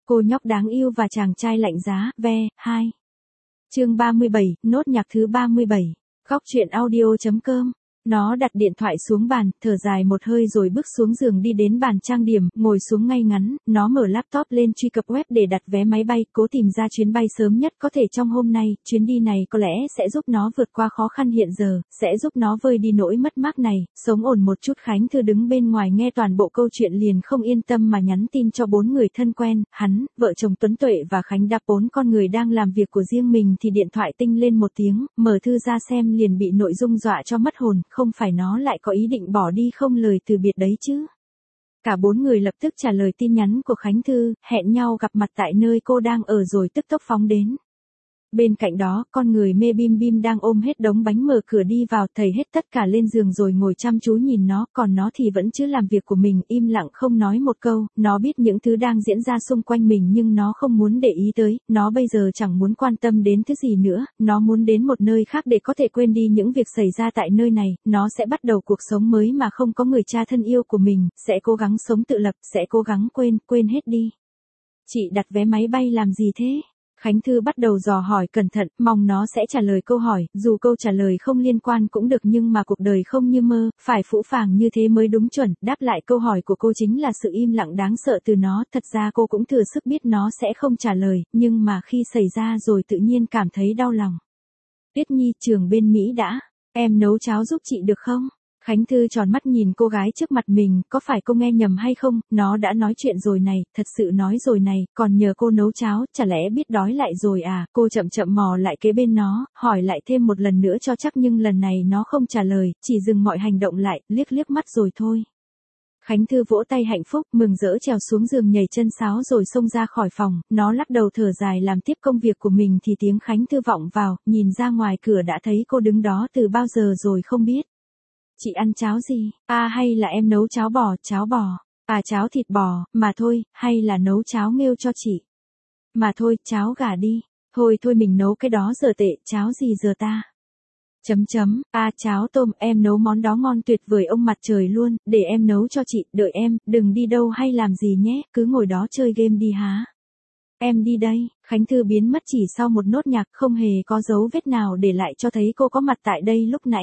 Cô nhóc đáng yêu và chàng trai lạnh giá, ve, 2. Chương 37, nốt nhạc thứ 37. Góc truyện audio.com. Nó đặt điện thoại xuống bàn, thở dài một hơi rồi bước xuống giường đi đến bàn trang điểm, ngồi xuống ngay ngắn, nó mở laptop lên truy cập web để đặt vé máy bay, cố tìm ra chuyến bay sớm nhất có thể trong hôm nay, chuyến đi này có lẽ sẽ giúp nó vượt qua khó khăn hiện giờ, sẽ giúp nó vơi đi nỗi mất mát này, sống ổn một chút. Khánh Thư đứng bên ngoài nghe toàn bộ câu chuyện liền không yên tâm mà nhắn tin cho 4 người thân quen, hắn, vợ chồng Tuấn Tuệ và Khánh Đáp. 4 con người đang làm việc của riêng mình thì điện thoại tinh lên một tiếng, mở thư ra xem liền bị nội dung dọa cho mất hồn, không phải nó lại có ý định bỏ đi không lời từ biệt đấy chứ. Cả 4 người lập tức trả lời tin nhắn của Khánh Thư, hẹn nhau gặp mặt tại nơi cô đang ở rồi tức tốc phóng đến. Bên cạnh đó, con người mê Bim Bim đang ôm hết đống bánh mở cửa đi vào, thầy hết tất cả lên giường rồi ngồi chăm chú nhìn nó, còn nó thì vẫn chưa làm việc của mình, im lặng không nói một câu. Nó biết những thứ đang diễn ra xung quanh mình nhưng nó không muốn để ý tới, nó bây giờ chẳng muốn quan tâm đến thứ gì nữa, nó muốn đến một nơi khác để có thể quên đi những việc xảy ra tại nơi này, nó sẽ bắt đầu cuộc sống mới mà không có người cha thân yêu của mình, sẽ cố gắng sống tự lập, sẽ cố gắng quên hết đi. Chị đặt vé máy bay làm gì thế? Khánh Thư bắt đầu dò hỏi cẩn thận, mong nó sẽ trả lời câu hỏi, dù câu trả lời không liên quan cũng được nhưng mà cuộc đời không như mơ, phải phũ phàng như thế mới đúng chuẩn. Đáp lại câu hỏi của cô chính là sự im lặng đáng sợ từ nó, thật ra cô cũng thừa sức biết nó sẽ không trả lời, nhưng mà khi xảy ra rồi tự nhiên cảm thấy đau lòng. Tuyết Nhi, trường bên Mỹ đã, em nấu cháo giúp chị được không? Khánh Thư tròn mắt nhìn cô gái trước mặt mình, có phải cô nghe nhầm hay không, nó đã nói chuyện rồi này, thật sự nói rồi này, còn nhờ cô nấu cháo, chả lẽ biết đói lại rồi à? Cô chậm chậm mò lại kế bên nó, hỏi lại thêm một lần nữa cho chắc nhưng lần này nó không trả lời, chỉ dừng mọi hành động lại, liếc liếc mắt rồi thôi. Khánh Thư vỗ tay hạnh phúc, mừng rỡ trèo xuống giường nhảy chân sáo rồi xông ra khỏi phòng, nó lắc đầu thở dài làm tiếp công việc của mình thì tiếng Khánh Thư vọng vào, nhìn ra ngoài cửa đã thấy cô đứng đó từ bao giờ rồi không biết. Chị ăn cháo gì? À hay là em nấu cháo bò? À cháo thịt bò, mà thôi, hay là nấu cháo nghêu cho chị? Mà thôi, cháo gà đi. Thôi mình nấu cái đó giờ tệ, cháo gì giờ ta? À cháo tôm, em nấu món đó ngon tuyệt vời ông mặt trời luôn, để em nấu cho chị, đợi em, đừng đi đâu hay làm gì nhé, cứ ngồi đó chơi game đi há. Em đi đây. Khánh Thư biến mất chỉ sau một nốt nhạc, không hề có dấu vết nào để lại cho thấy cô có mặt tại đây lúc nãy.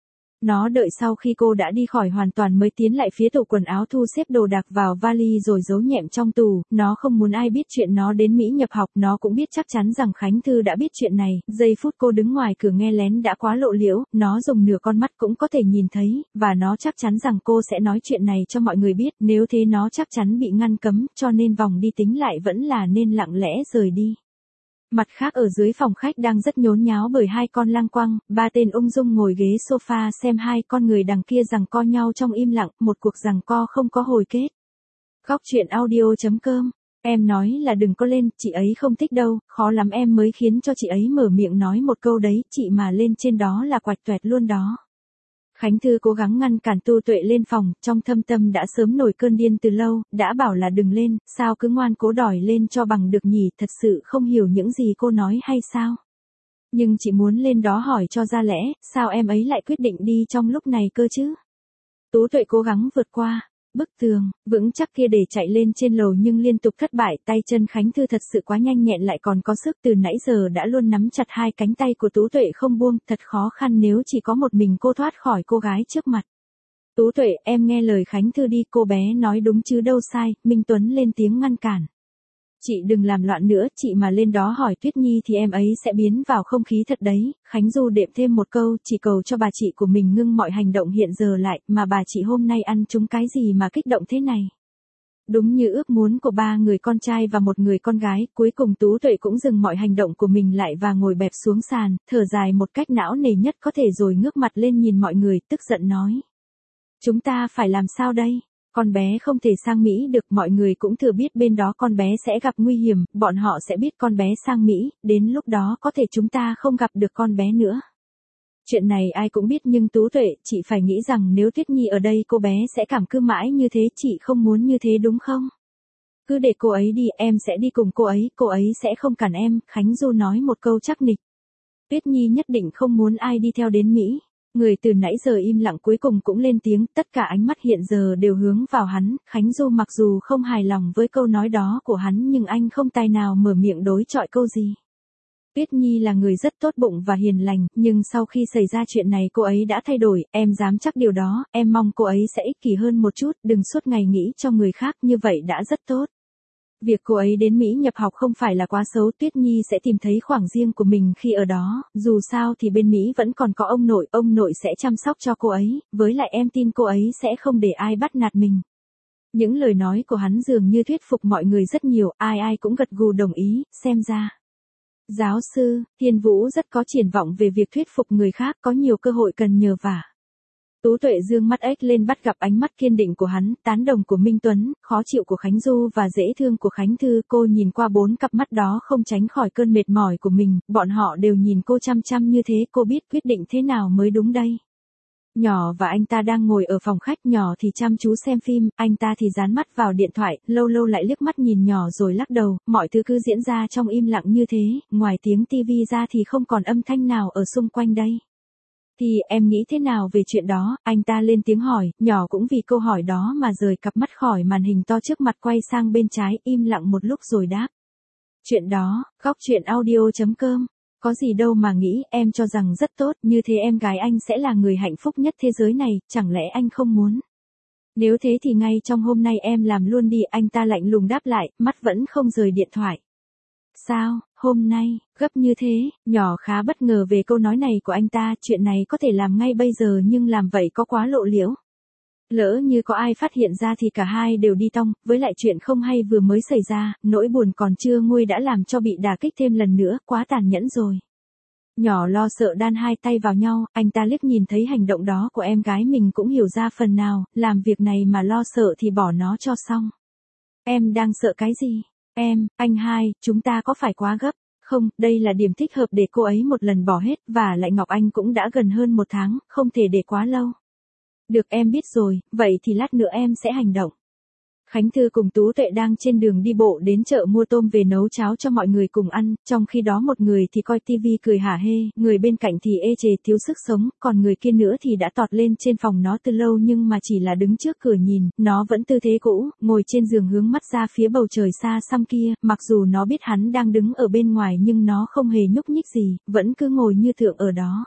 Nó đợi sau khi cô đã đi khỏi hoàn toàn mới tiến lại phía tủ quần áo thu xếp đồ đạc vào vali rồi giấu nhẹm trong tủ, nó không muốn ai biết chuyện nó đến Mỹ nhập học, nó cũng biết chắc chắn rằng Khánh Thư đã biết chuyện này, giây phút cô đứng ngoài cửa nghe lén đã quá lộ liễu, nó dùng nửa con mắt cũng có thể nhìn thấy, và nó chắc chắn rằng cô sẽ nói chuyện này cho mọi người biết, nếu thế nó chắc chắn bị ngăn cấm, cho nên vòng đi tính lại vẫn là nên lặng lẽ rời đi. Mặt khác ở dưới phòng khách đang rất nhốn nháo bởi 2 con lang quăng, 3 tên ung dung ngồi ghế sofa xem 2 con người đằng kia giằng co nhau trong im lặng, một cuộc giằng co không có hồi kết. Góc truyện audio.com. Em nói là đừng có lên, chị ấy không thích đâu, khó lắm em mới khiến cho chị ấy mở miệng nói một câu đấy, chị mà lên trên đó là quạch toẹt luôn đó. Khánh Thư cố gắng ngăn cản Tu Tuệ lên phòng, trong thâm tâm đã sớm nổi cơn điên từ lâu, đã bảo là đừng lên, sao cứ ngoan cố đòi lên cho bằng được nhỉ, thật sự không hiểu những gì cô nói hay sao? Nhưng chị muốn lên đó hỏi cho ra lẽ, sao em ấy lại quyết định đi trong lúc này cơ chứ? Tú Tuệ cố gắng vượt qua bức tường vững chắc kia để chạy lên trên lầu nhưng liên tục thất bại, tay chân Khánh Thư thật sự quá nhanh nhẹn lại còn có sức, từ nãy giờ đã luôn nắm chặt 2 cánh tay của Tú Tuệ không buông, thật khó khăn nếu chỉ có một mình cô thoát khỏi cô gái trước mặt. Tú Tuệ, em nghe lời Khánh Thư đi, cô bé nói đúng chứ đâu sai, Minh Tuấn lên tiếng ngăn cản. Chị đừng làm loạn nữa, chị mà lên đó hỏi Tuyết Nhi thì em ấy sẽ biến vào không khí thật đấy. Khánh Du đệm thêm một câu, chỉ cầu cho bà chị của mình ngưng mọi hành động hiện giờ lại, mà bà chị hôm nay ăn trúng cái gì mà kích động thế này. Đúng như ước muốn của 3 người con trai và 1 người con gái, cuối cùng Tú Tuệ cũng dừng mọi hành động của mình lại và ngồi bẹp xuống sàn, thở dài một cách não nề nhất có thể rồi ngước mặt lên nhìn mọi người, tức giận nói. Chúng ta phải làm sao đây? Con bé không thể sang Mỹ được, mọi người cũng thừa biết bên đó con bé sẽ gặp nguy hiểm, bọn họ sẽ biết con bé sang Mỹ, đến lúc đó có thể chúng ta không gặp được con bé nữa. Chuyện này ai cũng biết nhưng Tú Tuệ, chị phải nghĩ rằng nếu Tuyết Nhi ở đây cô bé sẽ cảm cư mãi như thế, chị không muốn như thế đúng không? Cứ để cô ấy đi, em sẽ đi cùng cô ấy sẽ không cản em, Khánh Du nói một câu chắc nịch. Tuyết Nhi nhất định không muốn ai đi theo đến Mỹ. Người từ nãy giờ im lặng cuối cùng cũng lên tiếng, tất cả ánh mắt hiện giờ đều hướng vào hắn, Khánh Du mặc dù không hài lòng với câu nói đó của hắn nhưng anh không tài nào mở miệng đối chọi câu gì. Tuyết Nhi là người rất tốt bụng và hiền lành, nhưng sau khi xảy ra chuyện này cô ấy đã thay đổi, em dám chắc điều đó, em mong cô ấy sẽ ích kỷ hơn một chút, đừng suốt ngày nghĩ cho người khác, như vậy đã rất tốt. Việc cô ấy đến Mỹ nhập học không phải là quá xấu, Tuyết Nhi sẽ tìm thấy khoảng riêng của mình khi ở đó, dù sao thì bên Mỹ vẫn còn có ông nội sẽ chăm sóc cho cô ấy, với lại em tin cô ấy sẽ không để ai bắt nạt mình. Những lời nói của hắn dường như thuyết phục mọi người rất nhiều, ai ai cũng gật gù đồng ý, xem ra. Giáo sư, Thiên Vũ rất có triển vọng về việc thuyết phục người khác, có nhiều cơ hội cần nhờ vả. Tú Tuệ dương mắt ếch lên bắt gặp ánh mắt kiên định của hắn, tán đồng của Minh Tuấn, khó chịu của Khánh Du và dễ thương của Khánh Thư. Cô nhìn qua 4 cặp mắt đó không tránh khỏi cơn mệt mỏi của mình, bọn họ đều nhìn cô chăm chăm như thế, cô biết quyết định thế nào mới đúng đây. Nhỏ và anh ta đang ngồi ở phòng khách, nhỏ thì chăm chú xem phim, anh ta thì dán mắt vào điện thoại, lâu lâu lại liếc mắt nhìn nhỏ rồi lắc đầu, mọi thứ cứ diễn ra trong im lặng như thế, ngoài tiếng tivi ra thì không còn âm thanh nào ở xung quanh đây. Thì em nghĩ thế nào về chuyện đó, anh ta lên tiếng hỏi, nhỏ cũng vì câu hỏi đó mà rời cặp mắt khỏi màn hình to trước mặt quay sang bên trái, im lặng một lúc rồi đáp. Chuyện đó, góc chuyện audio.com. Có gì đâu mà nghĩ, em cho rằng rất tốt, như thế em gái anh sẽ là người hạnh phúc nhất thế giới này, chẳng lẽ anh không muốn? Nếu thế thì ngay trong hôm nay em làm luôn đi, anh ta lạnh lùng đáp lại, mắt vẫn không rời điện thoại. Sao, hôm nay, gấp như thế, nhỏ khá bất ngờ về câu nói này của anh ta, chuyện này có thể làm ngay bây giờ nhưng làm vậy có quá lộ liễu. Lỡ như có ai phát hiện ra thì cả hai đều đi tong, với lại chuyện không hay vừa mới xảy ra, nỗi buồn còn chưa nguôi đã làm cho bị đả kích thêm lần nữa, quá tàn nhẫn rồi. Nhỏ lo sợ đan hai tay vào nhau, anh ta liếc nhìn thấy hành động đó của em gái mình cũng hiểu ra phần nào, làm việc này mà lo sợ thì bỏ nó cho xong. Em đang sợ cái gì? Anh hai, chúng ta có phải quá gấp? Không, đây là điểm thích hợp để cô ấy một lần bỏ hết, và lại Ngọc Anh cũng đã gần hơn 1 tháng, không thể để quá lâu. Được em biết rồi, vậy thì lát nữa em sẽ hành động. Khánh Thư cùng Tú Tuệ đang trên đường đi bộ đến chợ mua tôm về nấu cháo cho mọi người cùng ăn, trong khi đó một người thì coi tivi cười hả hê, người bên cạnh thì ê chề thiếu sức sống, còn người kia nữa thì đã tọt lên trên phòng nó từ lâu nhưng mà chỉ là đứng trước cửa nhìn, nó vẫn tư thế cũ, ngồi trên giường hướng mắt ra phía bầu trời xa xăm kia, mặc dù nó biết hắn đang đứng ở bên ngoài nhưng nó không hề nhúc nhích gì, vẫn cứ ngồi như tượng ở đó.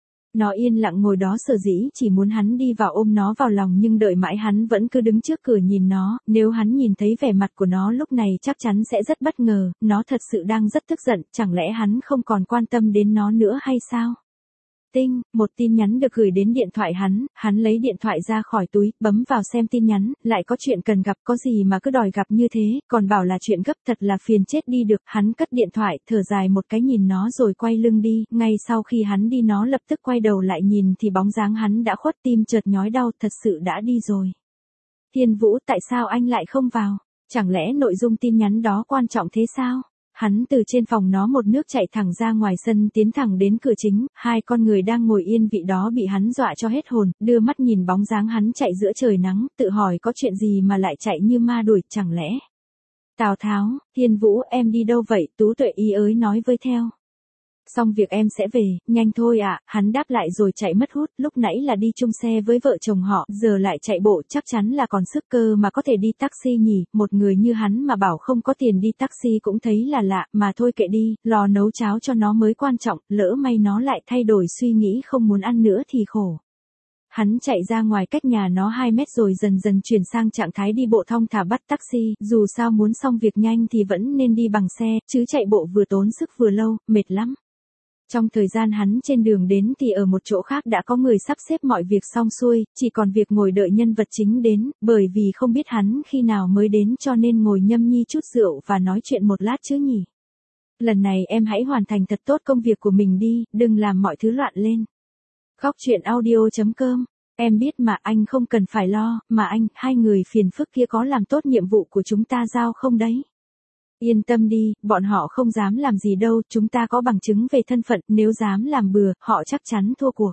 Nó yên lặng ngồi đó sở dĩ chỉ muốn hắn đi vào ôm nó vào lòng nhưng đợi mãi hắn vẫn cứ đứng trước cửa nhìn nó, nếu hắn nhìn thấy vẻ mặt của nó lúc này chắc chắn sẽ rất bất ngờ, nó thật sự đang rất tức giận, chẳng lẽ hắn không còn quan tâm đến nó nữa hay sao? Tinh, một tin nhắn được gửi đến điện thoại hắn lấy điện thoại ra khỏi túi, bấm vào xem tin nhắn, lại có chuyện cần gặp, có gì mà cứ đòi gặp như thế, còn bảo là chuyện gấp, thật là phiền chết đi được, hắn cất điện thoại, thở dài một cái nhìn nó rồi quay lưng đi, ngay sau khi hắn đi nó lập tức quay đầu lại nhìn thì bóng dáng hắn đã khuất, tim chợt nhói đau, thật sự đã đi rồi. Thiên Vũ, tại sao anh lại không vào? Chẳng lẽ nội dung tin nhắn đó quan trọng thế sao? Hắn từ trên phòng nó một nước chạy thẳng ra ngoài sân tiến thẳng đến cửa chính, hai con người đang ngồi yên vị đó bị hắn dọa cho hết hồn, đưa mắt nhìn bóng dáng hắn chạy giữa trời nắng, tự hỏi có chuyện gì mà lại chạy như ma đuổi, chẳng lẽ. Tào Tháo, Thiên Vũ em đi đâu vậy? Tú Tuệ ý ới nói với theo. Xong việc em sẽ về, nhanh thôi ạ, hắn đáp lại rồi chạy mất hút, lúc nãy là đi chung xe với vợ chồng họ, giờ lại chạy bộ, chắc chắn là còn sức cơ mà có thể đi taxi nhỉ, một người như hắn mà bảo không có tiền đi taxi cũng thấy là lạ, mà thôi kệ đi, lò nấu cháo cho nó mới quan trọng, lỡ may nó lại thay đổi suy nghĩ không muốn ăn nữa thì khổ. Hắn chạy ra ngoài cách nhà nó 2 mét rồi dần dần chuyển sang trạng thái đi bộ thong thả bắt taxi, dù sao muốn xong việc nhanh thì vẫn nên đi bằng xe, chứ chạy bộ vừa tốn sức vừa lâu, mệt lắm. Trong thời gian hắn trên đường đến thì ở một chỗ khác đã có người sắp xếp mọi việc xong xuôi, chỉ còn việc ngồi đợi nhân vật chính đến, bởi vì không biết hắn khi nào mới đến cho nên ngồi nhâm nhi chút rượu và nói chuyện một lát chứ nhỉ. Lần này em hãy hoàn thành thật tốt công việc của mình đi, đừng làm mọi thứ loạn lên. Góc chuyện audio.com. Em biết mà anh không cần phải lo, mà anh, hai người phiền phức kia có làm tốt nhiệm vụ của chúng ta giao không đấy? Yên tâm đi, bọn họ không dám làm gì đâu, chúng ta có bằng chứng về thân phận, nếu dám làm bừa, họ chắc chắn thua cuộc.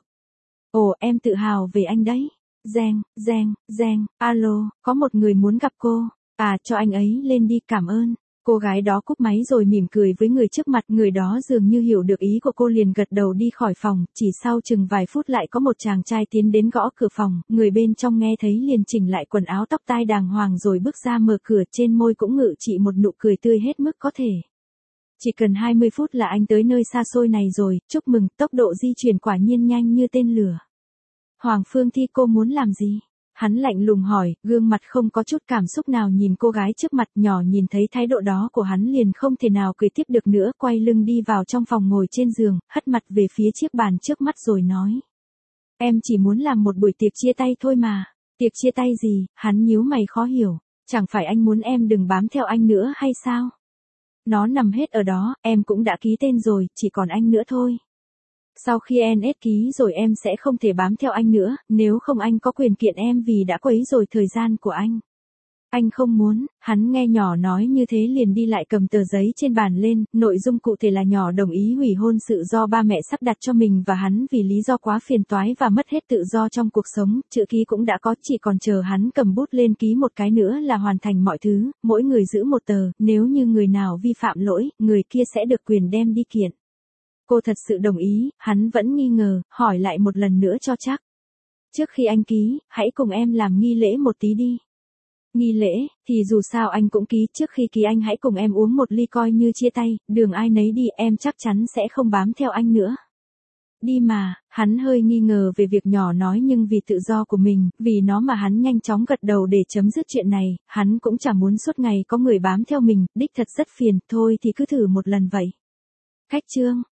Ồ, em tự hào về anh đấy. Reng, alo, có một người muốn gặp cô. À, cho anh ấy lên đi, cảm ơn. Cô gái đó cúp máy rồi mỉm cười với người trước mặt, người đó dường như hiểu được ý của cô liền gật đầu đi khỏi phòng, chỉ sau chừng vài phút lại có một chàng trai tiến đến gõ cửa phòng, người bên trong nghe thấy liền chỉnh lại quần áo tóc tai đàng hoàng rồi bước ra mở cửa, trên môi cũng ngự trị một nụ cười tươi hết mức có thể. Chỉ cần 20 phút là anh tới nơi xa xôi này rồi, chúc mừng, tốc độ di chuyển quả nhiên nhanh như tên lửa. Hoàng Phương Thi, cô muốn làm gì? Hắn lạnh lùng hỏi, gương mặt không có chút cảm xúc nào nhìn cô gái trước mặt, nhỏ nhìn thấy thái độ đó của hắn liền không thể nào cười tiếp được nữa, quay lưng đi vào trong phòng ngồi trên giường, hất mặt về phía chiếc bàn trước mắt rồi nói. Em chỉ muốn làm một buổi tiệc chia tay thôi mà. Tiệc chia tay gì? Hắn nhíu mày khó hiểu. Chẳng phải anh muốn em đừng bám theo anh nữa hay sao? Nó nằm hết ở đó, em cũng đã ký tên rồi, chỉ còn anh nữa thôi. Sau khi NS ký rồi em sẽ không thể bám theo anh nữa, nếu không anh có quyền kiện em vì đã quấy rối thời gian của anh. Anh không muốn, hắn nghe nhỏ nói như thế liền đi lại cầm tờ giấy trên bàn lên, nội dung cụ thể là nhỏ đồng ý hủy hôn sự do ba mẹ sắp đặt cho mình và hắn vì lý do quá phiền toái và mất hết tự do trong cuộc sống, chữ ký cũng đã có, chỉ còn chờ hắn cầm bút lên ký một cái nữa là hoàn thành mọi thứ, mỗi người giữ một tờ, nếu như người nào vi phạm lỗi, người kia sẽ được quyền đem đi kiện. Cô thật sự đồng ý, hắn vẫn nghi ngờ, hỏi lại một lần nữa cho chắc. Trước khi anh ký, hãy cùng em làm nghi lễ một tí đi. Nghi lễ, thì dù sao anh cũng ký, trước khi ký anh hãy cùng em uống một ly coi như chia tay, đường ai nấy đi, em chắc chắn sẽ không bám theo anh nữa. Đi mà, hắn hơi nghi ngờ về việc nhỏ nói nhưng vì tự do của mình, vì nó mà hắn nhanh chóng gật đầu để chấm dứt chuyện này, hắn cũng chẳng muốn suốt ngày có người bám theo mình, đích thật rất phiền, thôi thì cứ thử một lần vậy. Khách trương.